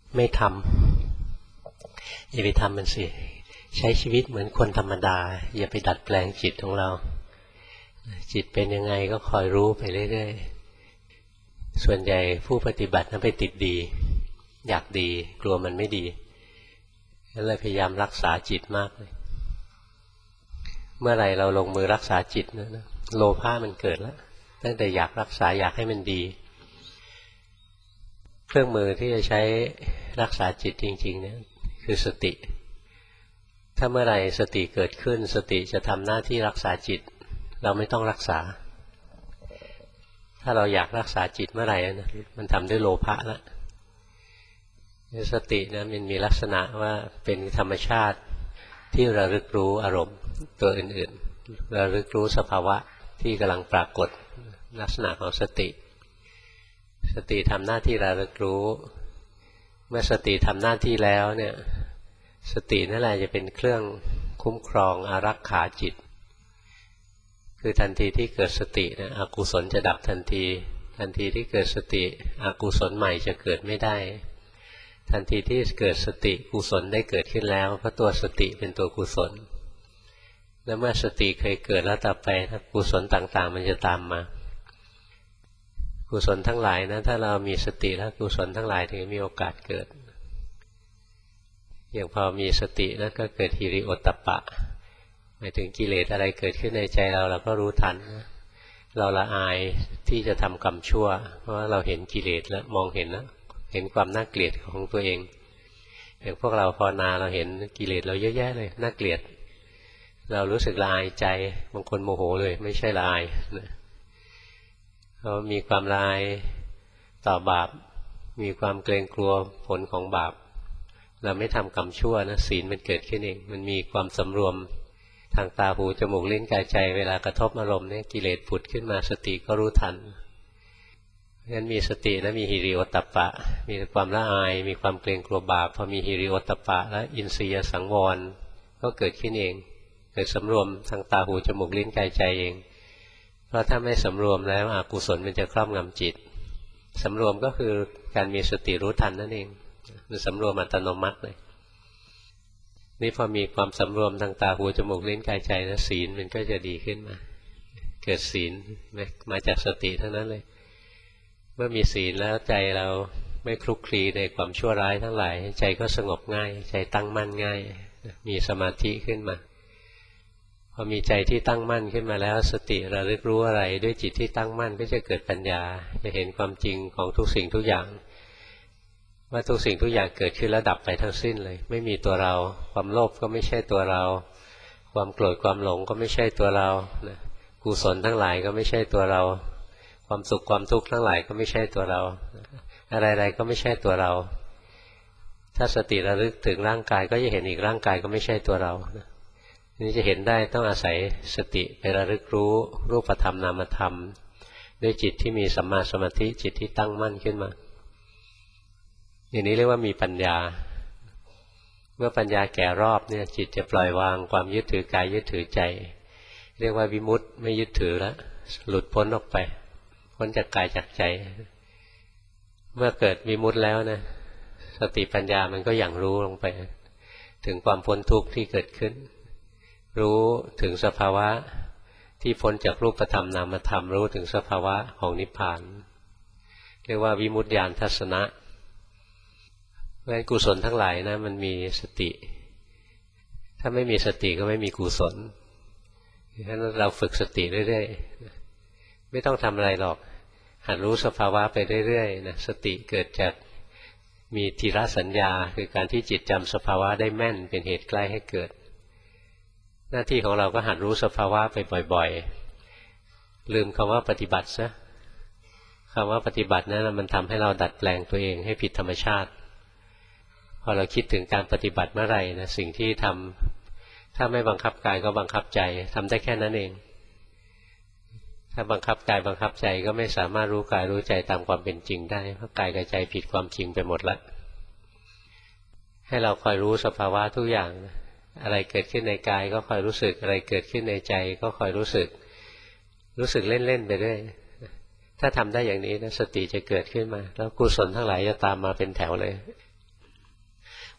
ไม่ทำอย่าไปทำมันสิใช้ชีวิตเหมือนคนธรรมดาอย่าไปดัดแปลงจิตของเราจิตเป็นยังไงก็คอยรู้ไปเรื่อยๆส่วนใหญ่ผู้ปฏิบัตินั้นไปติดดีอยากดีกลัวมันไม่ดีก็เลยพยายามรักษาจิตมากเลยเมื่อไหร่เราลงมือรักษาจิตนะโลภะมันเกิดแล้วตั้งแต่อยากรักษาอยากให้มันดีเครื่องมือที่จะใช้รักษาจิตจริงๆเนี่ยคือสติถ้าเมื่อไหร่สติเกิดขึ้นสติจะทำหน้าที่รักษาจิตเราไม่ต้องรักษาถ้าเราอยากรักษาจิตเมื่อไหร่นะมันทำด้วยโลภะแล้วสตินะมันมีลักษณะว่าเป็นธรรมชาติที่ระลึกรู้อารมณ์ตัวอื่นๆระลึกรู้สภาวะที่กำลังปรากฏลักษณะของสติสติทำหน้าที่ระลึกรู้เมื่อสติทำหน้าที่แล้วเนี่ยสตินั่นแหละจะเป็นเครื่องคุ้มครองอารักขาจิตคือทันทีที่เกิดสตินะอกุศลจะดับทันทีทันทีที่เกิดสติอกุศลใหม่จะเกิดไม่ได้ทันทีที่เกิดสติกุศลได้เกิดขึ้นแล้วเพราะตัวสติเป็นตัวกุศลแล้วเมื่อสติเคยเกิดแล้วต่อไปกุศลต่างๆมันจะตามมากุศลทั้งหลายนะถ้าเรามีสติแล้วกุศลทั้งหลายถึงมีโอกาสเกิดอย่างพอมีสติแล้วก็เกิดหิริโอตตัปปะหมายถึงกิเลสอะไรเกิดขึ้นในใจเราก็รู้ทันเราละอายที่จะทำกรรมชั่วเพราะว่าเราเห็นกิเลสแล้วมองเห็นแล้วเห็นความน่าเกลียดของตัวเองอย่างพวกเราภาวนาเราเห็นกิเลสเราเยอะแยะเลยน่าเกลียดเรารู้สึกละอายใจบางคนโมโหเลยไม่ใช่ละอายเขามีความละอายต่อบาปมีความเกรงกลัวผลของบาปเราไม่ทำกรรมชั่วนะศีลมันเกิดขึ้นเองมันมีความสำรวมทางตาหูจมูกลิ้นกายใจเวลากระทบอารมณ์เนี่ยกิเลสผุดขึ้นมาสติก็รู้ทันงั้นมีสติแล้วมีหิริโอตตัปปะมีความละอายมีความเกรงกลัวบาปพอมีหิริโอตตัปปะแล้วอินทรียสังวรก็เกิดขึ้นเองเกิดสำรวมทางตาหูจมูกลิ้นกายใจเองเพราะถ้าไม่สำรวมแล้วอกุศลมันจะครอบงำจิตสำรวมก็คือการมีสติรู้ทันนั่นเองมันสำรวมอัตโนมัติเลยนี่พอมีความสำรวมทางตาหูจมูกลิ้นกายใจแล้วศีลมันก็จะดีขึ้นมาเกิดศีลมาจากสติทั้งนั้นเลยเมื่อมีศีลแล้วใจเราไม่คลุกคลีในความชั่วร้ายทั้งหลายใจก็สงบง่ายใจตั้งมั่นง่ายมีสมาธิขึ้นมาพอมีใจที่ตั้งมั่นขึ้นมาแล้วสติระลึกรู้อะไรด้วยจิตที่ตั้งมั่นก็จะเกิดปัญญาจะเห็นความจริงของทุกสิ่งทุกอย่างว่าทุกสิ่งทุกอย่างเกิดขึ้นแล้วดับไปทั้งสิ้นเลยไม่มีตัวเราความโลภก็ไม่ใช่ตัวเราความโกรธความหลงก็ไม่ใช่ตัวเรากุศลทั้งหลายก็ไม่ใช่ตัวเราความสุขความทุกข์ทั้งหลายก็ไม่ใช่ตัวเราอะไรๆก็ไม่ใช่ตัวเราถ้าสติระลึกถึงร่างกายก็จะเห็นอีกร่างกายก็ไม่ใช่ตัวเรานี่จะเห็นได้ต้องอาศัยสติไประลึกรู้รูปธรรมนามธรรมด้วยจิตที่มีสัมมาสมาธิจิตที่ตั้งมั่นขึ้นมาอย่างนี้เรียกว่ามีปัญญาเมื่อปัญญาแก่รอบเนี่ยจิตจะปล่อยวางความยึดถือกายยึดถือใจเรียกว่าวิมุตติไม่ยึดถือแล้วหลุดพ้นออกไปพ้นจากกายจากใจเมื่อเกิดวิมุตติแล้วนะสติปัญญามันก็อย่างรู้ลงไปถึงความพ้นทุกข์ที่เกิดขึ้นรู้ถึงสภาวะที่พ้นจากรูปธรรมนามธรรมรู้ถึงสภาวะของนิพพานเรียกว่าวิมุตติญาณทัศนะเพราะฉะนั้นกุศลทั้งหลายนะมันมีสติถ้าไม่มีสติก็ไม่มีกุศลเพราะฉะนั้นเราฝึกสติเรื่อยๆไม่ต้องทำอะไรหรอกหัดรู้สภาวะไปเรื่อยๆนะสติเกิดจากมีทีละสัญญาคือการที่จิตจำสภาวะได้แม่นเป็นเหตุใกล้ให้เกิดหน้าที่ของเราก็หัดรู้สภาวะไปบ่อยๆลืมคำว่าปฏิบัติซะคำว่าปฏิบัตินั้นมันทำให้เราดัดแปลงตัวเองให้ผิดธรรมชาติพอเราคิดถึงการปฏิบัติเมื่อไหร่นะสิ่งที่ทำถ้าไม่บังคับกายก็บังคับใจทำได้แค่นั้นเองถ้าบังคับกายบังคับใจก็ไม่สามารถรู้กายรู้ใจตามความเป็นจริงได้เพราะกายกับใจผิดความจริงไปหมดละให้เราคอยรู้สภาวะทุกอย่างอะไรเกิดขึ้นในกายก็คอยรู้สึกอะไรเกิดขึ้นในใจก็คอยรู้สึกเล่นๆไปเรื่อยถ้าทำได้อย่างนี้นะสติจะเกิดขึ้นมาแล้วกุศลทั้งหลายจะตามมาเป็นแถวเลย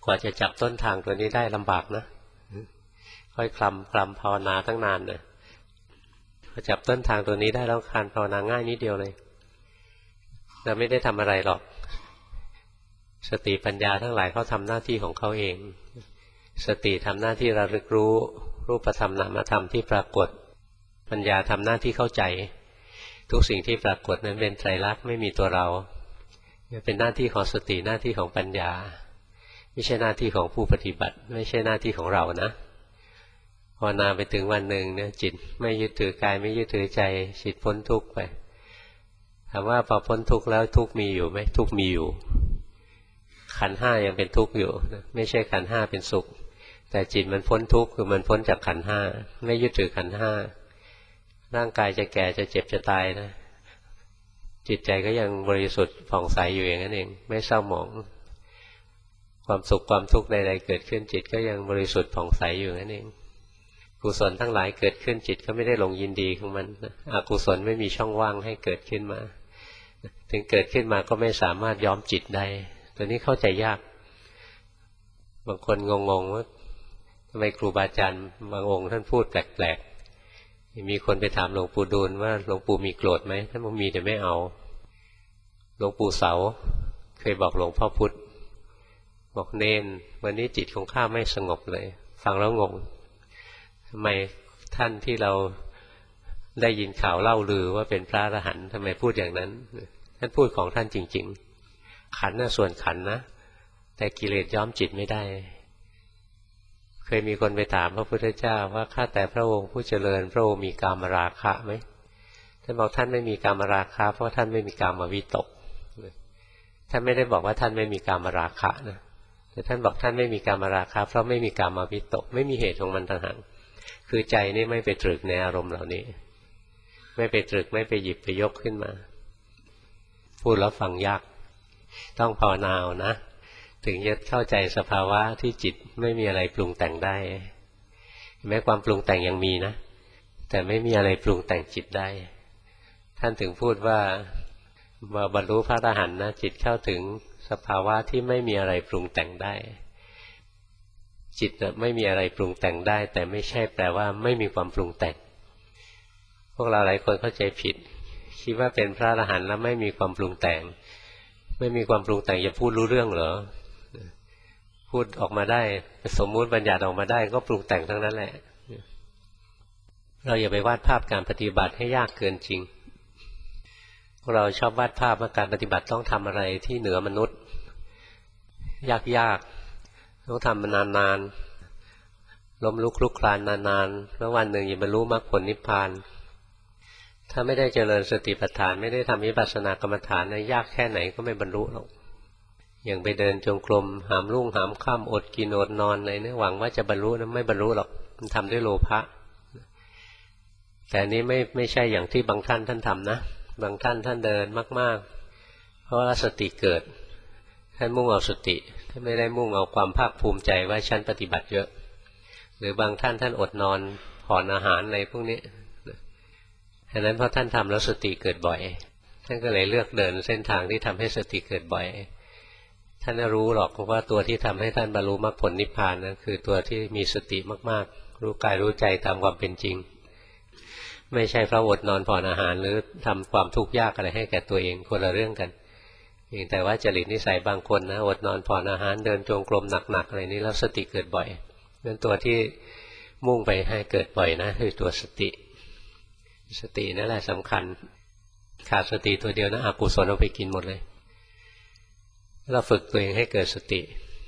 กว่าจะจับต้นทางตัวนี้ได้ลำบากนะค่อยคลำภาวนาตั้งนานเลยพอจับต้นทางตัวนี้ได้แล้วการภาวนาง่ายนิดเดียวเลยเราไม่ได้ทำอะไรหรอกสติปัญญาทั้งหลายเขาทำหน้าที่ของเขาเองสติทำหน้าที่ระลึกรู้รูปธรรมนามธรรมที่ปรากฏปัญญาทำหน้าที่เข้าใจทุกสิ่งที่ปรากฏนั้นเป็นไตรลักษณ์ไม่มีตัวเราเป็นหน้าที่ของสติหน้าที่ของปัญญาไม่ใช่หน้าที่ของผู้ปฏิบัติไม่ใช่หน้าที่ของเรานะภาวนาไปถึงวันหนึ่งเนี่ยจิตไม่ยึดถือกายไม่ยึดถือใจจิตพ้นทุกข์ไปถามว่าพอพ้นทุกข์แล้วทุกข์มีอยู่ไหมทุกข์มีอยู่ขันธ์ห้ายังเป็นทุกข์อยู่ไม่ใช่ขันธ์ห้าเป็นสุขแต่จิตมันพ้นทุกข์คือมันพ้นจากขันธ์ห้าไม่ยึดถือขันธ์ห้าร่างกายจะแก่จะเจ็บจะตายนะจิตใจก็ยังบริสุทธิ์ผ่องใสอยู่อย่างนั้นเองไม่เศร้าหมองความสุขความทุกข์ใดๆเกิดขึ้นจิตก็ยังบริสุทธิ์ผ่องใสอยู่นั่นเองกุศลทั้งหลายเกิดขึ้นจิตก็ไม่ได้หลงยินดีของมันอกุศลไม่มีช่องว่างให้เกิดขึ้นมาถึงเกิดขึ้นมาก็ไม่สามารถย้อมจิตได้ตัวนี้เข้าใจยากบางคนงงๆว่าทำไมครูบาอาจารย์บางองค์ท่านพูดแปลกๆมีคนไปถามหลวงปู่ดูลว่าหลวงปู่มีโกรธไหมท่านบอกมีแต่ไม่เอาหลวงปู่เสาเคยบอกหลวงพ่อพุธบอกเนนวันนี้จิตของข้าไม่สงบเลยฟังแล้วงงทำไมท่านที่เราได้ยินข่าวเล่าลือว่าเป็นพระอรหันต์ทำไมพูดอย่างนั้นท่านพูดของท่านจริงๆขันธ์น่ะส่วนขันธ์นะแต่กิเลสย้อมจิตไม่ได้เคยมีคนไปถามพระพุทธเจ้าว่าข้าแต่พระองค์ผู้เจริญพระองค์มีกามราคะไหมท่านบอกท่านไม่มีกามราคะเพราะท่านไม่มีกามวิตกท่านไม่ได้บอกว่าท่านไม่มีกามราคะนะแต่ท่านบอกท่านไม่มีกามราคะเพราะไม่มีกามวิตกไม่มีเหตุของมันต่างหากคือใจนี่ไม่ไปตรึกในอารมณ์เหล่านี้ไม่ไปตรึกไม่ไปหยิบไปยกขึ้นมาพูดแล้วฟังยากต้องภาวนาเอานะถึงจะเข้าใจสภาวะที่จิตไม่มีอะไรปรุงแต่งได้แม้ความปรุงแต่งยังมีนะแต่ไม่มีอะไรปรุงแต่งจิตได้ท่านถึงพูดว่าบรรลุพระอรหันต์นะจิตเข้าถึงสภาวะที่ไม่มีอะไรปรุงแต่งได้จิตไม่มีอะไรปรุงแต่งได้แต่ไม่ใช่แปลว่าไม่มีความปรุงแต่งพวกเราหลายคนเข้าใจผิดคิดว่าเป็นพระอรหันต์แล้วไม่มีความปรุงแต่งไม่มีความปรุงแต่งจะพูดรู้เรื่องเหรอพูดออกมาได้สมมุติบัญญัติออกมาได้ก็ปรุงแต่งทั้งนั้นแหละเราอย่าไปวาดภาพการปฏิบัติให้ยากเกินจริงพวกเราชอบวาดภาพว่าการปฏิบัติต้องทำอะไรที่เหนือมนุษย์ยากต้องทำมานานๆล้มลุกคลุกคลานนานๆแล้ววันหนึ่งจะบรรลุมรรคผลนิพพานถ้าไม่ได้เจริญสติปัฏฐานไม่ได้ทำวิปัสสนากรรมฐานนะยากแค่ไหนก็ไม่บรรลุหรอกอย่างไปเดินจงกรมหามรุ่งหามค่ำอดกินอดนอนอะไรเนี่ยหวังว่าจะบรรลุนะไม่บรรลุหรอกมันทำด้วยโลภะแต่นี้ไม่ใช่อย่างที่บางท่านทำนะบางท่านเดินมากๆเพราะว่าสติเกิดท่านมุ่งเอาสติท่านไม่ได้มุ่งเอาความภาคภูมิใจว่าฉันปฏิบัติเยอะหรือบางท่านอดนอนผ่อนอาหารอะไรพวกนี้ฉะนั้นเพราะท่านทำแล้วสติเกิดบ่อยท่านก็เลยเลือกเดินเส้นทางที่ทำให้สติเกิดบ่อยท่านรู้หรอกว่าตัวที่ทำให้ท่านบรรลุมรรคผลนิพพานนั้นคือตัวที่มีสติมากๆรู้กายรู้ใจตามความเป็นจริงไม่ใช่เพราะอดนอนผ่อนอาหารหรือทำความทุกข์ยากอะไรให้แก่ตัวเองคนละเรื่องกันเพียงแต่ว่าจริตนิสัยบางคนนะอดนอนผ่อนอาหารเดินจงกรมหนักๆอะไรนี้แล้วสติเกิดบ่อยนั่นตัวที่มุ่งไปให้เกิดบ่อยนะคือตัวสตินั่นแหละสำคัญขาดสติตัวเดียวนะอกุศลเอาไปกินหมดเลยเราฝึกตัวเองให้เกิดสติ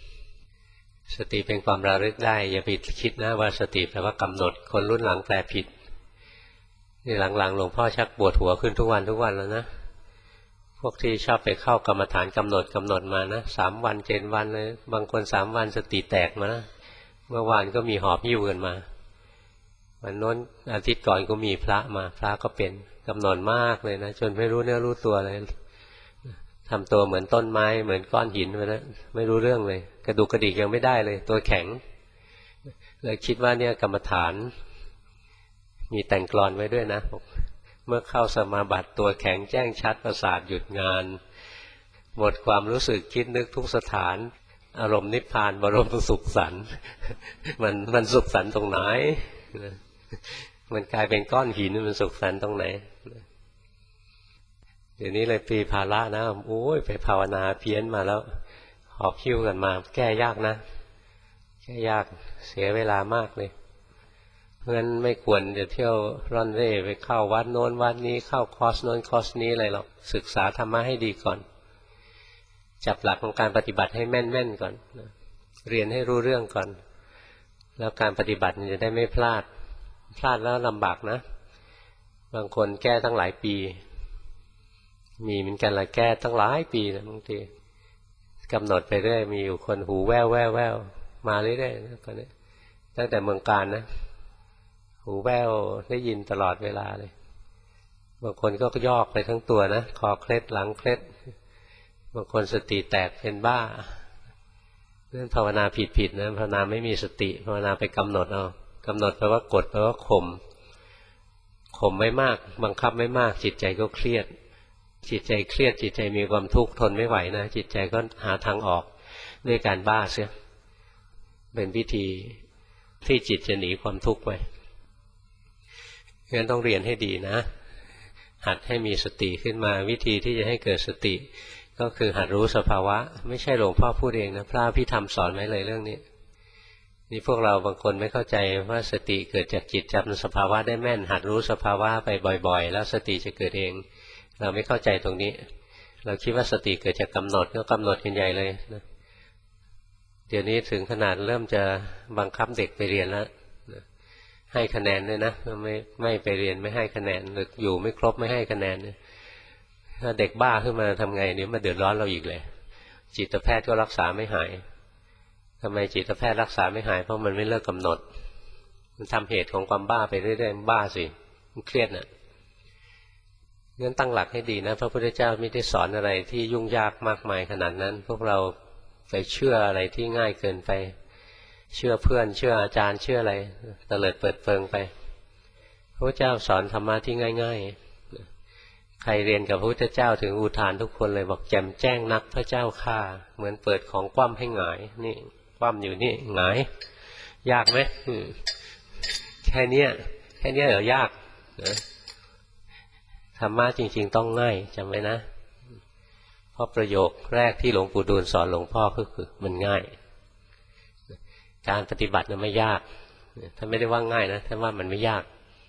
เป็นความระลึกได้อย่าไปคิดนะว่าสติแปลว่ากำหนดคนรุ่นหลังแปลผิดนี่หลังๆหลวงพ่อชักปวดหัวขึ้นทุกวันแล้วนะพวกที่ชอบไปเข้ากรรมฐานกำหนดมานะ3 วัน7 วันเลยบางคน3 วันสติแตกมานะเมื่อวานก็มีหอบหิ้วกันมาวันโน้นอาทิตย์ก่อนก็มีพระก็เป็นกำหนดมากเลยนะจนไม่รู้เนื้อรู้ตัวเลยทำตัวเหมือนต้นไม้เหมือนก้อนหินไปแล้วไม่รู้เรื่องเลยกระดูกกระดิกยังไม่ได้เลยตัวแข็งเลยคิดว่าเนี่ยกรรมฐานมีแต่งกลอนไว้ด้วยนะเมื่อเข้าสมาบัติตัวแข็งแจ้งชัดประสาทหยุดงานหมดความรู้สึกคิดนึกทุกสถานอารมณ์นิพพานบรมสุขสันต์มันสุขสันต์ตรงไหนมันกลายเป็นก้อนหินมันสุขสันต์ตรงไหนเดี๋ยวนี้เลยปีภาระนะโอ้ยไปภาวนาเพี้ยนมาแล้วหอบคิ้วกันมาแก้ยากนะแก้ยากเสียเวลามากเลยเพราะฉะนั้นไม่ควรจะเที่ยวร่อนเร่ไปเข้าวัดโน้นวัดนี้เข้าคอร์สโน้นคอร์สนี้อะไรหรอกศึกษาธรรมะให้ดีก่อนจับหลักของการปฏิบัติให้แม่นๆก่อนเรียนให้รู้เรื่องก่อนแล้วการปฏิบัติจะได้ไม่พลาดแล้วลำบากนะบางคนแก้ตั้งหลายปีมีเหมือนกันละแก้ตั้งหลายปีนะบางทีกำหนดไปเรื่อยมีอยู่คนหูแว่วแว่วแว่วมาเรื่อยๆนะคนนี้ตั้งแต่เมืองการนะหูแว่วได้ยินตลอดเวลาเลยบางคนก็ยอกไปทั้งตัวนะคอเคล็ดหลังเคล็ดบางคนสติแตกเป็นบ้าเรื่องภาวนาผิดนะภาวนาไม่มีสติภาวนาไปกำหนดเอากำหนดแปลว่ากดแปลว่าข่มไม่มากบังคับไม่มากจิตใจก็เครียดจิตใจเครียดจิตใจมีความทุกข์ทนไม่ไหวนะจิตใจก็หาทางออกด้วยการบ้าเสียเป็นวิธีที่จิตจะหนีความทุกข์ไปงั้นต้องเรียนให้ดีนะหัดให้มีสติขึ้นมาวิธีที่จะให้เกิดสติก็คือหัดรู้สภาวะไม่ใช่หลวงพ่อพูดเองนะพระพิธรรมสอนไว้เลยเรื่องนี้นี่พวกเราบางคนไม่เข้าใจว่าสติเกิดจากจิตจำสภาวะได้แม่นหัดรู้สภาวะไปบ่อยๆแล้วสติจะเกิดเองเราไม่เข้าใจตรงนี้เราคิดว่าสติเกิดจากกำหนดก็กำหนดกันใหญ่เลยนะเดี๋ยวนี้ถึงขนาดเริ่มจะบังคับเด็กไปเรียนแล้วให้คะแนนด้วยนะไม่ไปเรียนไม่ให้คะแนนหรืออยู่ไม่ครบไม่ให้คะแนนถ้าเด็กบ้าขึ้นมาทำไงเนี่ยมาเดือดร้อนเราอีกเลยจิตแพทย์ก็รักษาไม่หายทำไมจิตแพทย์รักษาไม่หายเพราะมันไม่เลิกกำหนดมันทำเหตุของความบ้าไปเรื่อยๆบ้าสิมันเครียดน่ะงั้นตั้งหลักให้ดีนะพระพุทธเจ้าไม่ได้สอนอะไรที่ยุ่งยากมากมายขนาดนั้นพวกเราไปเชื่ออะไรที่ง่ายเกินไปเชื่อเพื่อนเชื่ออาจารย์เชื่ออะไรเตลิดเปิดเปิงไปพระพุทธเจ้าสอนธรรมะที่ง่ายๆใครเรียนกับพระพุทธเจ้าถึงอุทานทุกคนเลยบอกแจ่มแจ้งนักพระเจ้าข้าเหมือนเปิดของคว่ำให้หงายนี่คว่ำอยู่นี่หงายยากไหมแค่นี้เหรอยากธรรมะจริงๆต้องง่ายจำไว้นะเพราะประโยคแรกที่หลวงปู่ดูลสอนหลวงพ่อก็คือมันง่ายการปฏิบัตินั้นไม่ยากท่านไม่ได้ว่าง่ายนะท่านว่ามันไม่ยาก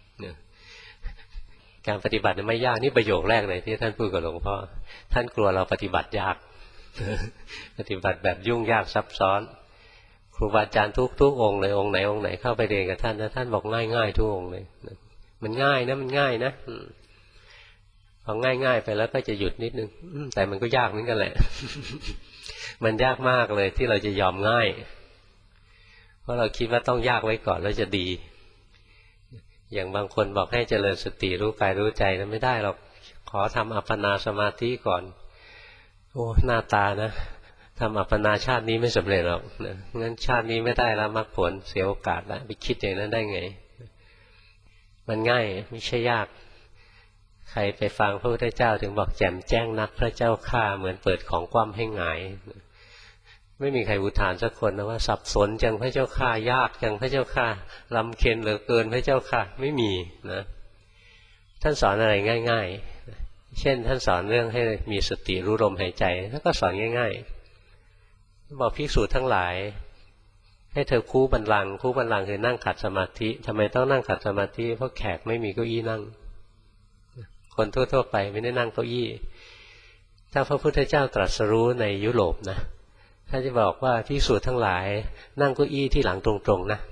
การปฏิบัตินั้นไม่ยากนี่ประโยคแรกเลยที่ท่านพูดกับหลวงพ่อท่านกลัวเราปฏิบัติยากปฏิบัติแบบยุ่งยากซับซ้อนครูบาอาจารย์ทุกองค์เลยองค์ไหนเข้าไปเรียนกับท่านนะท่านบอกง่ายทุกองค์เลยมันง่ายนะมันง่ายนะพอง่ายไปแล้วก็จะหยุดนิดนึงแต่มันก็ยากเหมือนกันแหละมันยากมากเลยที่เราจะยอมง่ายเพราะเราคิดว่าต้องยากไว้ก่อนแล้วจะดีอย่างบางคนบอกให้เจริญสติรู้กายรู้ใจนะไม่ได้หรอกขอทำอัปปนาสมาธิก่อนโอ้หน้าตานะทำอัปปนาชาตินี้ไม่สำเร็จหรอกนะงั้นชาตินี้ไม่ได้แล้วมรรคผลเสียโอกาสแล้วไปคิดอย่างนั้นได้ไงมันง่ายไม่ใช่ยากใครไปฟังพระพุทธเจ้าถึงบอกแจ่มแจ้งนักพระเจ้าข้าเหมือนเปิดของคว่ำให้หงายไม่มีใครอุทานสักคนนะว่าสับสนจังพระเจ้าข้ายากจังพระเจ้าข้าลำเค็ญเหลือเกินพระเจ้าข้าไม่มีนะท่านสอนอะไรง่ายๆเช่นท่านสอนเรื่องให้มีสติรู้ลมหายใจท่านก็สอนง่ายๆบอกภิกษุทั้งหลายให้เธอคู่บัลลังก์คู่บัลลังก์คือนั่งขัดสมาธิทำไมต้องนั่งขัดสมาธิเพราะแขกไม่มีเก้าอี้นั่งคนทั่วๆไปไม่ได้นั่งเก้าอี้ถ้าพระพุทธเจ้าตรัสรู้ในยุโรปนะถ้าจะบอกว่าภิกษุทั้งหลายนั่งเก้าอี้ที่หลังตรงๆนะ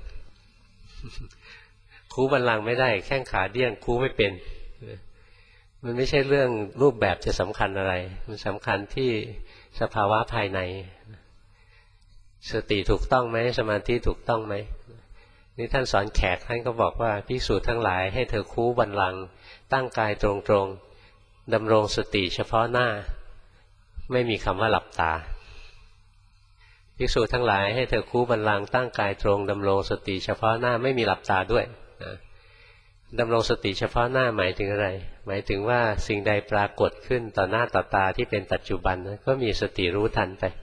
คูบัลลังก์ไม่ได้แข้งขาเดี้ยงคูไม่เป็นมันไม่ใช่เรื่องรูปแบบจะสำคัญอะไรมันสำคัญที่สภาวะภายในสติถูกต้องไหมสมาธิถูกต้องไหมนี่ท่านสอนแขกท่านก็บอกว่าภิกษุทั้งหลายให้เธอคูบัลลังก์ตั้งกายตรงๆดำรงสติเฉพาะหน้าไม่มีคำว่าหลับตาภิกษุทั้งหลายให้เธอคูบัลลังก์ตั้งกายตรงดำรงสติเฉพาะหน้าไม่มีหลับตาด้วยดำรงสติเฉพาะหน้าหมายถึงอะไรหมายถึงว่าสิ่งใดปรากฏขึ้นต่อหน้าต่อตาที่เป็นปัจจุบันก็มีสติรู้ทันไป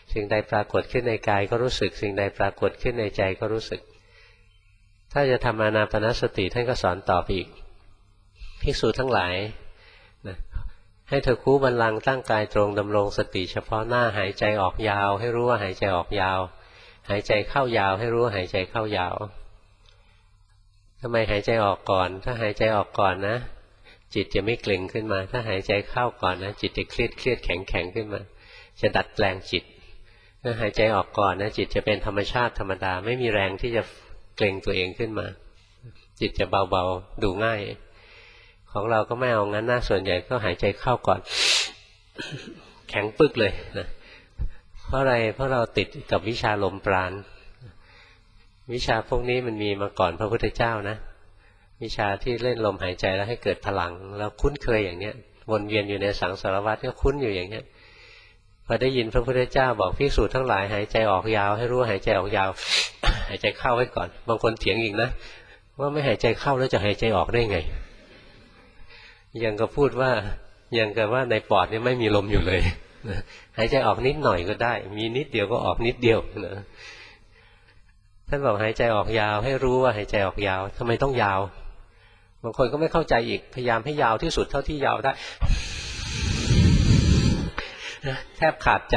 สิ่งใดปรากฏขึ้นในกายก็รู้สึกสิ่งใดปรากฏขึ้นในใจก็รู้สึกถ้าจะทำอานาปานสติท่านก็สอนต่อไปอีกภิกษุทั้งหลายนะให้เธอคู่บัลลังก์ตั้งกายตรงดำรงสติเฉพาะหน้าหายใจออกยาวให้รู้ว่าหายใจออกยาวหายใจเข้ายาวให้รู้ว่าหายใจเข้ายาวทำไมหายใจออกก่อนถ้าหายใจออกก่อนนะจิตจะไม่เกร็งขึ้นมาถ้าหายใจเข้าก่อนนะจิตจะเครียดแข็งขึ้นมาจะดัดแปลงจิตถ้าหายใจออกก่อนนะจิตจะเป็นธรรมชาติธรรมดาไม่มีแรงที่จะเกร็งตัวเองขึ้นมาจิตจะเบาๆดูง่ายของเราก็ไม่เอางั้นนะส่วนใหญ่ก็หายใจเข้าก่อน แข็งปึกเลยนะเพราะอะไรเพราะเราติดกับวิชาลมปราณวิชาพวกนี้มันมีมาก่อนพระพุทธเจ้านะวิชาที่เล่นลมหายใจแล้วให้เกิดพลังเราคุ้นเคยอย่างเนี้ยวนเวียนอยู่ในสังสารวัฏก็คุ้นอยู่อย่างเนี้ยพอได้ยินพระพุทธเจ้าบอกภิกษุทั้งหลายหายใจออกยาวให้รู้หายใจออกยาว หายใจเข้าไว้ก่อนบางคนเถียงอีกนะว่าไม่หายใจเข้าแล้วจะหายใจออกได้ไงยังก็พูดว่ายังกับว่าในปอดนี่ไม่มีลมอยู่เลยหายใจออกนิดหน่อยก็ได้มีนิดเดียวก็ออกนิดเดียวนะท่านบอกหายใจออกยาวให้รู้ว่าหายใจออกยาวทำไมต้องยาวบางคนก็ไม่เข้าใจอีกพยายามให้ยาวที่สุดเท่าที่ยาวได้แทบขาดใจ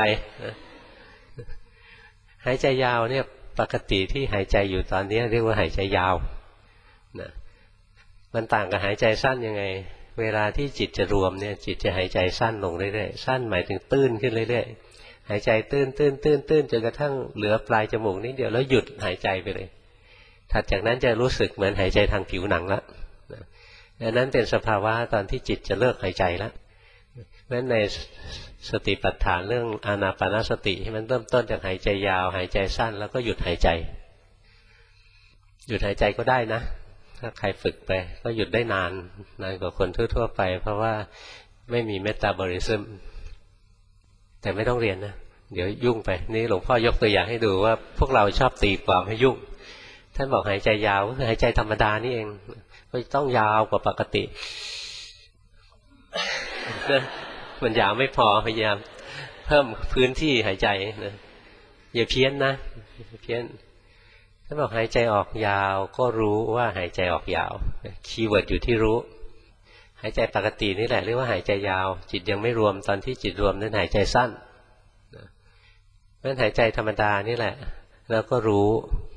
หายใจยาวเนี่ยปกติที่หายใจอยู่ตอนนี้เรียกว่าหายใจยาวนะมันต่างกับหายใจสั้นยังไงเวลาที่จิตจะรวมเนี่ยจิตจะหายใจสั้นลงเรื่อยๆสั้นหมายถึงตื้นขึ้นเรื่อยๆหายใจตื้นจนกระทั่งเหลือปลายจมูกนิดเดียวแล้วหยุดหายใจไปเลยถัดจากนั้นจะรู้สึกเหมือนหายใจทางผิวหนังแล้วอันนั้นเป็นสภาวะตอนที่จิตจะเลิกหายใจแล้วเพราะฉะนั้นในสติปัฏฐานเรื่องอานาปานสติให้มันเริ่มต้นจากหายใจยาวหายใจสั้นแล้วก็หยุดหายใจหยุดหายใจก็ได้นะถ้าใครฝึกไปก็หยุดได้นานกว่าคนทั่วๆไปเพราะว่าไม่มีเมตาบริซึมแต่ไม่ต้องเรียนนะเดี๋ยวยุ่งไปนี่หลวงพ่อยกตัวอย่างให้ดูว่าพวกเราชอบตีความให้ยุ่งท่านบอกหายใจยาวก็คือหายใจธรรมดานี่เองก็ต้องยาวกว่าปกติมันยาวไม่พอพยายามเพิ่มพื้นที่หายใจนะอย่าเพี้ยนนะเพี้ยนถ้าบอกหายใจออกยาวก็รู้ว่าหายใจออกยาวคีย์เวิร์ดอยู่ที่รู้หายใจปกตินี่แหละเรียกว่าหายใจยาวจิตยังไม่รวมตอนที่จิตรวมนั้นหายใจสั้นเพราะฉะนั้นหายใจธรรมดานี่แหละแล้วก็รู้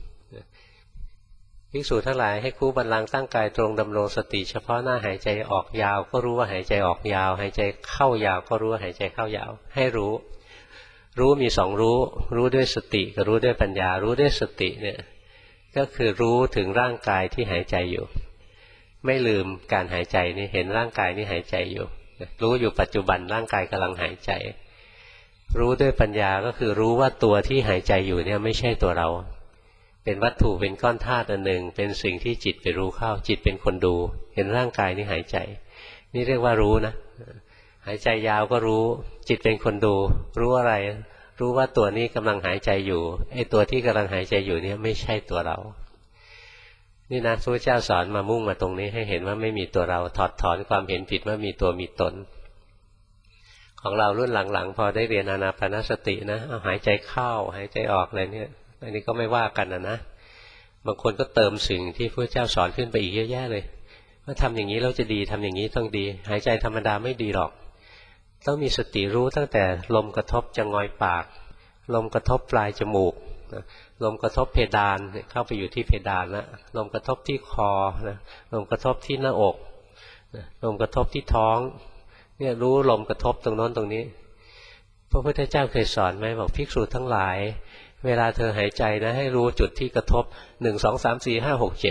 ภิกษุทั้งหลายให้คู่บัลลังก์ตั้งกายตรงดำรงสติเฉพาะหน้าหายใจออกยาวก็รู้ว่าหายใจออกยาวหายใจเข้ายาวก็รู้ว่าหายใจเข้ายาวให้รู้มีสองรู้ด้วยสติกับรู้ด้วยปัญญารู้ด้วยสติเนี่ยก็คือรู้ถึงร่างกายที่หายใจอยู่ไม่ลืมการหายใจนี่เห็นร่างกายนี่หายใจอยู่รู้อยู่ปัจจุบันร่างกายกำลังหายใจรู้ด้วยปัญญาก็คือรู้ว่าตัวที่หายใจอยู่เนี่ยไม่ใช่ตัวเราเป็นวัตถุเป็นก้อนธาตุอันหนึ่งเป็นสิ่งที่จิตไปรู้เข้าจิตเป็นคนดูเห็นร่างกายนี่หายใจนี่เรียกว่ารู้นะหายใจยาวก็รู้จิตเป็นคนดูรู้อะไรรู้ว่าตัวนี้กำลังหายใจอยู่ไอ้ตัวที่กำลังหายใจอยู่เนี่ยไม่ใช่ตัวเรานี่นะพระพุทธเจ้าสอนมามุ่งมาตรงนี้ให้เห็นว่าไม่มีตัวเราถอดถอนความเห็นผิดว่ามีตัวมีตนของเรารุ่นหลังๆพอได้เรียนอานาปานสตินะเอาหายใจเข้าหายใจออกอะไรเนี่ยอันนี้ก็ไม่ว่ากันนะบางคนก็เติมสิ่งที่พระเจ้าสอนขึ้นไปอีกเยอะแยะเลยว่าทำอย่างนี้เราจะดีทำอย่างนี้ต้องดีหายใจธรรมดาไม่ดีหรอกต้องมีสติรู้ตั้งแต่ลมกระทบจะงอยปากลมกระทบปลายจมูกลมกระทบเพดานเข้าไปอยู่ที่เพดานแล้วลมกระทบที่คอลมกระทบที่หน้าอกลมกระทบที่ท้องเนี่ยรู้ลมกระทบตรงโน้นตรงนี้พระพุทธเจ้าเคยสอนไหมบอกภิกษุทั้งหลายเวลาเธอหายใจนะให้รู้จุดที่กระทบ1 2 3 4 5 6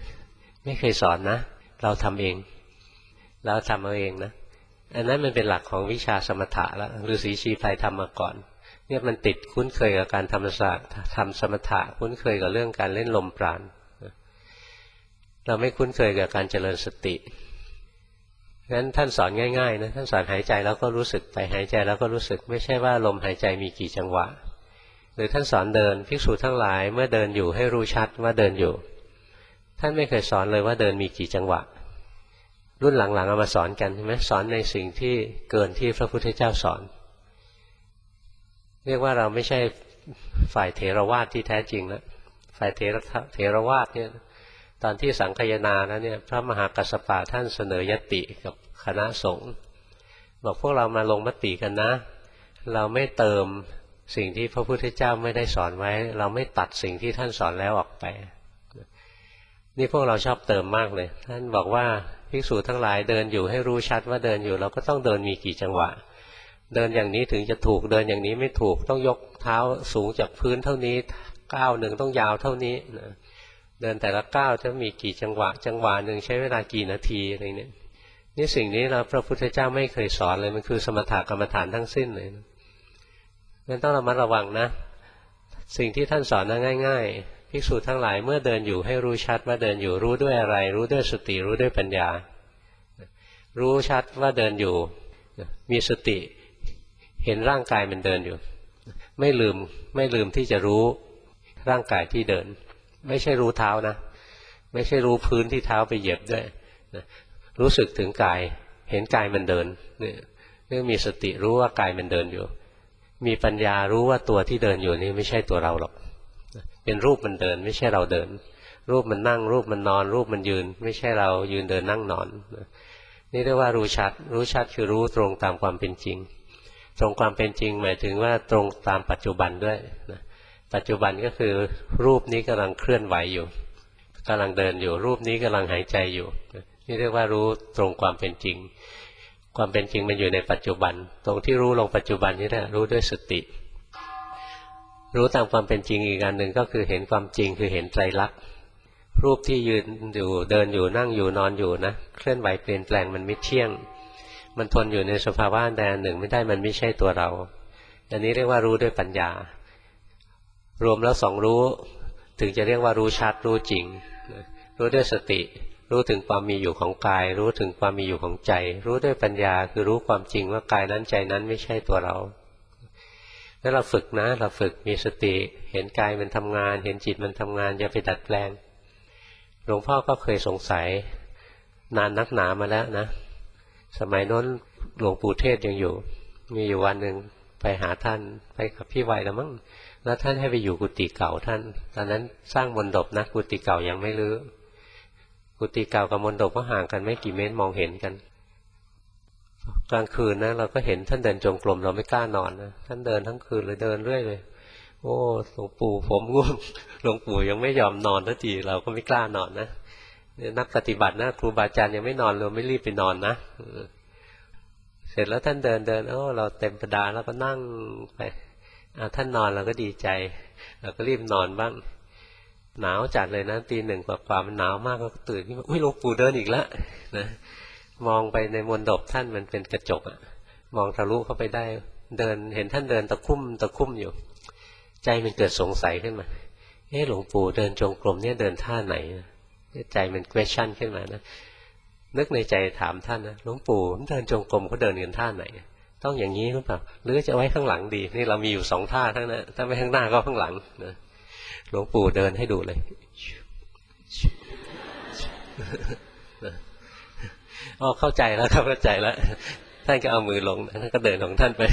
7ไม่เคยสอนนะเราทำเองเราทำเอาเองนะอันนั้นมันเป็นหลักของวิชาสมถะแล้วฤาษีชีไพรทำมาก่อนเนี่ยมันติดคุ้นเคยกับการทำสมถะคุ้นเคยกับเรื่องการเล่นลมปราณเราไม่คุ้นเคยกับการเจริญสติงั้นท่านสอนง่ายๆนะท่านสอนหายใจแล้วก็รู้สึกไปหายใจแล้วก็รู้สึกไม่ใช่ว่าลมหายใจมีกี่จังหวะหรือท่านสอนเดินภิกษุทั้งหลายเมื่อเดินอยู่ให้รู้ชัดว่าเดินอยู่ท่านไม่เคยสอนเลยว่าเดินมีกี่จังหวะรุ่นหลังๆเอามาสอนกันใช่ไหมสอนในสิ่งที่เกินที่พระพุทธเจ้าสอนเรียกว่าเราไม่ใช่ฝ่ายเถรวาทที่แท้จริงแล้วฝ่ายเถรวาทเนี่ยตอนที่สังคายนาแล้วเนี่ยพระมหากัสสปะท่านเสนอยติกับคณะสงฆ์บอกพวกเรามาลงมติกันนะเราไม่เติมสิ่งที่พระพุทธเจ้าไม่ได้สอนไว้เราไม่ตัดสิ่งที่ท่านสอนแล้วออกไปนี่พวกเราชอบเติมมากเลยท่านบอกว่าภิกษุทั้งหลายเดินอยู่ให้รู้ชัดว่าเดินอยู่เราก็ต้องเดินมีกี่จังหวะเดินอย่างนี้ถึงจะถูกเดินอย่างนี้ไม่ถูกต้องยกเท้าสูงจากพื้นเท่านี้ก้าวหนึ่งต้องยาวเท่านี้นะเดินแต่ละก้าวจะมีกี่จังหวะจังหวะหนึ่งใช้เวลากี่นาทีอะไรเนี่ยนี่สิ่งนี้เราพระพุทธเจ้าไม่เคยสอนเลยมันคือสมถกรรมฐานทั้งสิ้นเลยงั้นต้องระมัดระวังนะสิ่งที่ท่านสอนนะง่ายๆภิกษุทั้งหลายเมื่อเดินอยู่ให้รู้ชัดว่าเดินอยู่รู้ด้วยอะไรรู้ด้วยสติรู้ด้วยปัญญารู้ชัดว่าเดินอยู่มีสติเห็นร่างกายมันเดินอยู่ไม่ลืมที่จะรู้ร่างกายที่เดินไม่ใช่รู้เท้านะไม่ใช่รู้พื้นที่เท้าไปเหยียบด้วยรู้สึกถึงกายเห็นกายมันเดินเนี่ยมีสติรู้ว่ากายมันเดินอยู่มีปัญญารู้ว่าตัวที่เดินอยู่นี่ไม่ใช่ตัวเราหรอกเป็นรูปมันเดินไม่ใช่เราเดินรูปมันนั่งรูปมันนอนรูปมันยืนไม่ใช่เรายืนเดินนั่งนอนนี่เรียกว่ารู้ชัดคือรู้ตรงตามความเป็นจริงตรงความเป็นจริงหมายถึงว่าตรงตามปัจจุบันด้วยนะปัจจุบันก็คือรูปนี้กำลังเคลื่อนไหวอยู่กำลังเดินอยู่รูปนี้กำลังหายใจอยู่นี่เรียกว่ารู้ตรงความเป็นจริงความเป็นจริงมันอยู่ในปัจจุบันตรงที่รู้ลงปัจจุบันนี่แหละรู้ด้วยสติรู้ตามความเป็นจริงอีกอันหนึ่งก็คือเห็นความจริงคือเห็นไตรลักษณ์รูปที่ยืนอยู่เดินอยู่นั่งอยู่นอนอยู่นะเคลื่อนไหวเปลี่ยนแปลงมันไม่เที่ยงมันทนอยู่ในสภาวะใดอันหนึ่งไม่ได้มันไม่ใช่ตัวเราอันนี้เรียกว่ารู้ด้วยปัญญารวมแล้วสองรู้ถึงจะเรียกว่ารู้ชัดรู้จริงรู้ด้วยสติรู้ถึงความมีอยู่ของกายรู้ถึงความมีอยู่ของใจรู้ด้วยปัญญาคือรู้ความจริงว่ากายนั้นใจนั้นไม่ใช่ตัวเราแล้วเราฝึกนะเราฝึกมีสติเห็นกายมันทำงานเห็นจิตมันทำงานอย่าไปดัดแปลงหลวงพ่อก็เคยสงสัยนานนักหนามาแล้วนะสมัยโน้นหลวงปู่เทศยังอยู่มีอยู่วันหนึ่งไปหาท่านไปกับพี่วัยแล้วมั้งแล้วท่านให้ไปอยู่กุฏิเก่าท่านตอนนั้นสร้างมณฑปนะกุฏิเก่ายังไม่รื้อกุฏิเก่ากับมณฑปก็ห่างกันไม่กี่เมตรมองเห็นกันกลางคืนนะเราก็เห็นท่านเดินจงกรมเราไม่กล้านอนนะท่านเดินทั้งคืนเลยเดินเรื่อยเลยโอ้หลวงปู่ผมง่วงหลวงปู่ยังไม่ยอมนอนทันทีเราก็ไม่กล้านอนนะนักปฏิบัตินะครูบาอาจารย์ยังไม่นอนเราไม่รีบไปนอนนะเสร็จแล้วท่านเดินเราเต็มประดาแล้วก็นั่งไปท่านนอนเราก็ดีใจเราก็รีบนอนบ้างหนาวจัดเลยนะตีหนึ่งกว่ามันหนาวมากก็ตื่นขึ้นมาอุ้ยหลวงปู่เดินอีกแล้วนะมองไปในมณฑปท่านมันเป็นกระจกอะมองทะลุเข้าไปได้เดินเห็นท่านเดินตะคุ่มอยู่ใจมันเกิดสงสัยขึ้นมาหลวงปู่เดินจงกรมเนี่ยเดินท่าไหนใจมัน question ขึ้นมานะนึกในใจถามท่านนะหลวงปู่เดินจงกรมเขาเดินกันท่าไหนต้องอย่างนี้หรือเปล่าหรือจะไว้ข้างหลังดีนี่เรามีอยู่2ท่าทั้งนั้นถ้าไม่ข้างหน้าก็ข้างหลังนะหลวงปู่เดินให้ดูเลยอ๋อเข้าใจแล้วเข้าใจแล้วท่านก็เอามือลงท่านก็เดินของท่านไป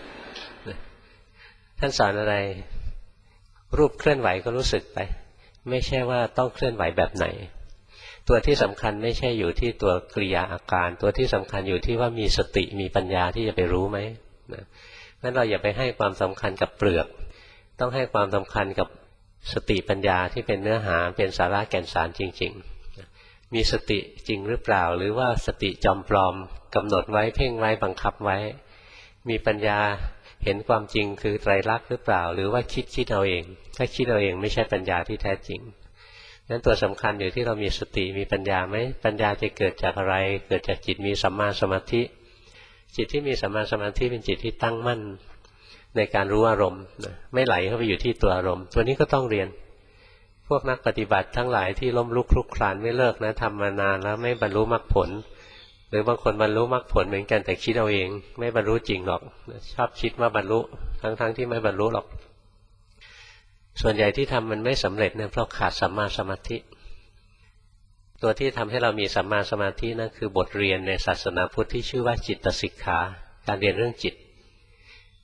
ท่านสอนอะไรรูปเคลื่อนไหวก็รู้สึกไปไม่ใช่ว่าต้องเคลื่อนไหวแบบไหนตัวที่สำคัญไม่ใช่อยู่ที่ตัวกริยาอาการตัวที่สำคัญอยู่ที่ว่ามีสติมีปัญญาที่จะไปรู้ไหมนะงั้นเราอย่าไปให้ความสำคัญกับเปลือกต้องให้ความสำคัญกับสติปัญญาที่เป็นเนื้อหาเป็นสาระแก่นสารจริงๆมีสติจริงหรือเปล่าหรือว่าสติจอมปลอมกำหนดไว้เพ่งไว้บังคับไว้มีปัญญาเห็นความจริงคือไตรลักษณ์หรือเปล่าหรือว่าคิดเอาเองถ้าคิดเอาเองไม่ใช่ปัญญาที่แท้จริงนั้นตัวสำคัญอยู่ที่เรามีสติมีปัญญาไหมปัญญาจะเกิดจากอะไรเกิดจากจิตมีสัมมาสมาธิจิตที่มีสัมมาสมาธิเป็นจิตที่ตั้งมั่นในการรู้อารมณ์ไม่ไหลเข้าไปอยู่ที่ตัวอารมณ์ตัวนี้ก็ต้องเรียนพวกนักปฏิบัติทั้งหลายที่ล้มลุกคลุกคลานไม่เลิกนะทำมานานแล้วไม่บรรลุมรรคผลหรือบางคนบรรลุมรรคผลเหมือนกันแต่คิดเอาเองไม่บรรลุจริงหรอกชอบคิดว่าบรรลุทั้งที่ไม่บรรลุหรอกส่วนใหญ่ที่ทำมันไม่สำเร็จเนี่ยเพราะขาดสัมมาสมาธิตัวที่ทำให้เรามีสัมมาสมาธินั่นคือบทเรียนในศาสนาพุทธที่ชื่อว่าจิตสิกขาการเรียนเรื่องจิต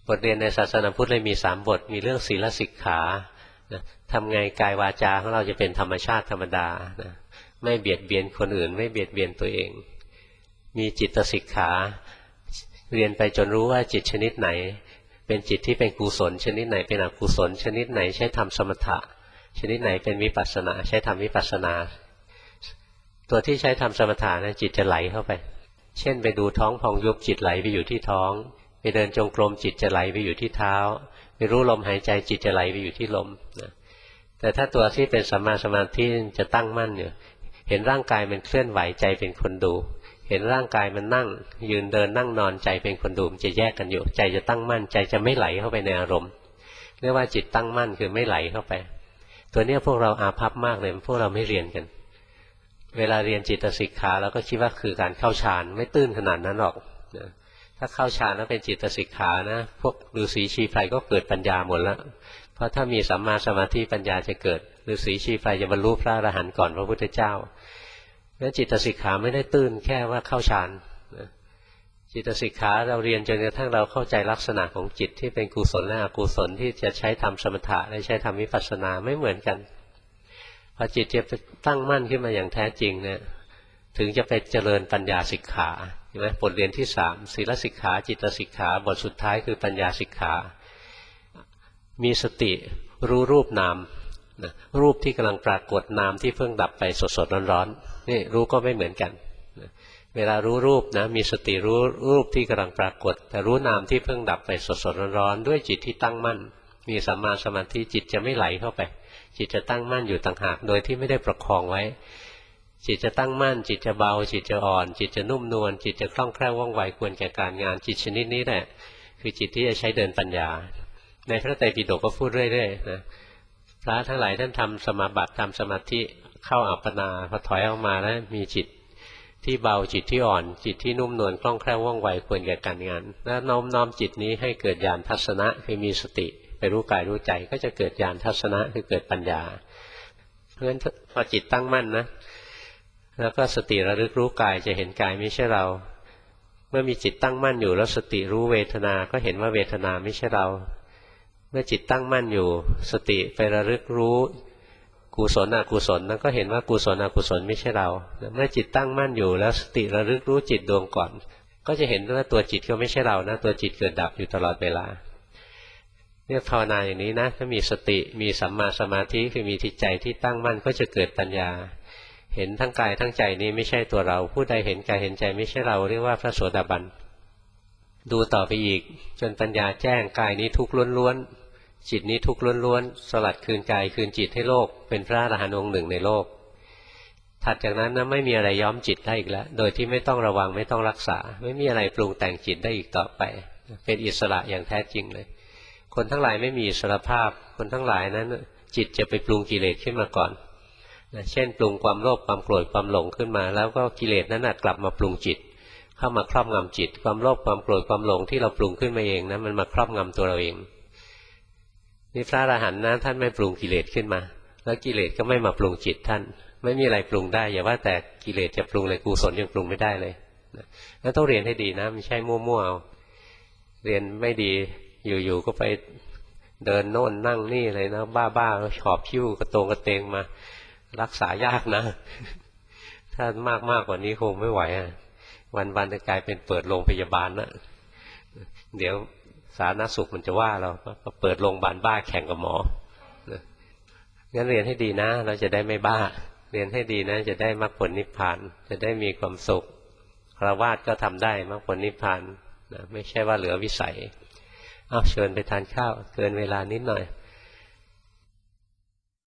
บทเรียนในศาสนาพุทธเลยมี3 บทมีเรื่องศีลสิกขาทำไงกายวาจาของเราจะเป็นธรรมชาติธรรมดาไม่เบียดเบียนคนอื่นไม่เบียดเบียนตัวเองมีจิตสิกขาเรียนไปจนรู้ว่าจิตชนิดไหนเป็นจิตที่เป็นกุศลชนิดไหนเป็นอกุศลชนิดไหนใช้ทำสมถะชนิดไหนเป็นวิปัสสนาใช้ทำวิปัสสนาตัวที่ใช้ทำสมถะนะจิตจะไหลเข้าไปเช่นไปดูท้องพองยุบจิตไหลไปอยู่ที่ท้องไปเดินจงกรมจิตจะไหลไปอยู่ที่เท้าไปรู้ลมหายใจจิตจะไหลไปอยู่ที่ลมนะแต่ถ้าตัวที่เป็นสัมมาสมาธิจะตั้งมั่นอยู่เห็นร่างกายมันเคลื่อนไหวใจเป็นคนดูเห็นร่างกายมันนั่งยืนเดินนั่งนอนใจเป็นคนดูมันจะแยกกันอยู่ใจจะตั้งมั่นใจจะไม่ไหลเข้าไปในอารมณ์เรียกว่าจิตตั้งมั่นคือไม่ไหลเข้าไปตัวนี้พวกเราอาภัพมากเลยพวกเราไม่เรียนกันเวลาเรียนจิตสิกขาเราก็คิดว่าคือการเข้าฌานไม่ตื้นขนาดนั้นหรอกนะถ้าเข้าฌานแล้วเป็นจิตสิกขานะพวกฤาษีชีไพรก็เกิดปัญญาหมดแล้วเพราะถ้ามีสัมมาสมาธิปัญญาจะเกิดฤาษีชีไพรจะบรรลุพระอรหันต์ก่อนพระพุทธเจ้างั้นจิตสิกขาไม่ได้ตื้นแค่ว่าเข้าฌานจิตสิกขาเราเรียนจนกระทั่งเราเข้าใจลักษณะของจิตที่เป็นกุศลและอกุศลที่จะใช้ทำสมถะและใช้ทำวิปัสสนาไม่เหมือนกันพอจิตจะตั้งมั่นขึ้นมาอย่างแท้จริงเนี่ยถึงจะไปเจริญปัญญาสิกขาเห็นไหมบทเรียนที่3ศีลสิกขาจิตสิกขาบทสุดท้ายคือปัญญาสิกขามีสติรู้รูปนามรูปที่กำลังปรากฏนามที่เพิ่งดับไปสดๆร้อนๆนี่รู้ก็ไม่เหมือนกันเวลารู้รูปนะมีสติรู้รูปที่กำลังปรากฏแต่รู้นามที่เพิ่งดับไปสดๆร้อนๆด้วยจิตที่ตั้งมั่นมีสัมมาสมาธิจิตจะไม่ไหลเข้าไปจิตจะตั้งมั่นอยู่ต่างหากโดยที่ไม่ได้ประคองไว้จิตจะตั้งมั่นจิตจะเบาจิตจะอ่อนจิตจะนุ่มนวลจิตจะคล่องแคล่วว่องไวควรแก่การงานจิตชนิดนี้แหละคือจิตที่จะใช้เดินปัญญาในพระไตรปิฎกก็พูดเรื่อยๆนะพระทั้งหลายท่านทำสมาบัติทำสมาธิเข้าอัปปนาพอถอยออกมาแล้วมีจิตที่เบาจิตที่อ่อนจิตที่นุ่มนวลคล่องแคล่วว่องไวควรแก่การงานแล้วน้อมจิตนี้ให้เกิดญาณทัศนะคือมีสติไปรู้กายรู้ใจก็จะเกิดญาณทัศนะคือเกิดปัญญาเพราะฉะนั้นพอจิตตั้งมั่นนะแล้วก็สติระลึกรู้กายจะเห็นกายไม่ใช่เราเมื่อมีจิตตั้งมั่นอยู่แล้วสติรู้เวทนาก็เห็นว่าเวทนาไม่ใช่เราเมื่อจิตตั้งมั่นอยู่สติไประลึกรู้กุศลอกุศลนั้นก็เห็นว่ากุศลอกุศลไม่ใช่เราเมื่อจิตตั้งมั่นอยู่แล้วสติระลึกรู้จิตดวงก่อนก็จะเห็นว่าตัวจิตก็ไม่ใช่เรานะตัวจิตเกิดดับอยู่ตลอดเวลาเนี่ยภาวนาอย่างนี้นะถ้ามีสติมีสัมมาสมาธิคือมีจิตใจที่ตั้งมั่นก็จะเกิดปัญญาเห็นทั้งกายทั้งใจนี้ไม่ใช่ตัวเราผู้ใดเห็นกายเห็นใจไม่ใช่เราเรียกว่าพระโสดาบันดูต่อไปอีกจนปัญญาแจ้งกายนี้ทุกข์ล้วนๆจิตนี้ทุกข์ล้วนๆสลัดคืนกายคืนจิตให้โลกเป็นพระอรหันต์องค์หนึ่งในโลกถัดจากนั้นนะไม่มีอะไรย้อมจิตได้อีกแล้วโดยที่ไม่ต้องระวังไม่ต้องรักษาไม่มีอะไรปรุงแต่งจิตได้อีกต่อไปเป็นอิสระอย่างแท้จริงเลยคนทั้งหลายไม่มีอิสรภาพคนทั้งหลายนั้นจิตจะไปปรุงกิเลสขึ้นมาก่อนเช่นปรุงความโลภความโกรธความหลงขึ้นมาแล้วก็กิเลสนั้นกลับมาปรุงจิตเข้ามาครอบงำจิตความโลภความโกรธความหลงที่เราปรุงขึ้นมาเองนะมันมาครอบงำตัวเราเองนี่พระอรหันต์นะท่านไม่ปรุงกิเลสขึ้นมาแล้วกิเลสก็ไม่มาปรุงจิตท่านไม่มีอะไรปรุงได้อย่าว่าแต่กิเลสจะปรุงเลยกุศลยังปรุงไม่ได้เลยนั่นต้องเรียนให้ดีนะไม่ใช่มั่วๆเอาเรียนไม่ดีอยู่ๆก็ไปเดินโน่นนั่งนี่เลยนะบ้าๆชอบพิ้วกระโตงกระเตงมารักษายากนะถ้ามากกว่านี้คงไม่ไหวอ่ะวันจะกลายเป็นเปิดโรงพยาบาลนะเดี๋ยวสาธารณสุขมันจะว่าเราเปิดโรงพยาบาลบ้าแข่งกับหมองั้นเรียนให้ดีนะเราจะได้ไม่บ้าเรียนให้ดีนะจะได้มรรคผลนิพพานจะได้มีความสุขฆราวาสก็ทำได้มรรคผลนิพพานนะไม่ใช่ว่าเหลือวิสัยเอาเชิญไปทานข้าวเกินเวลานิดหน่อย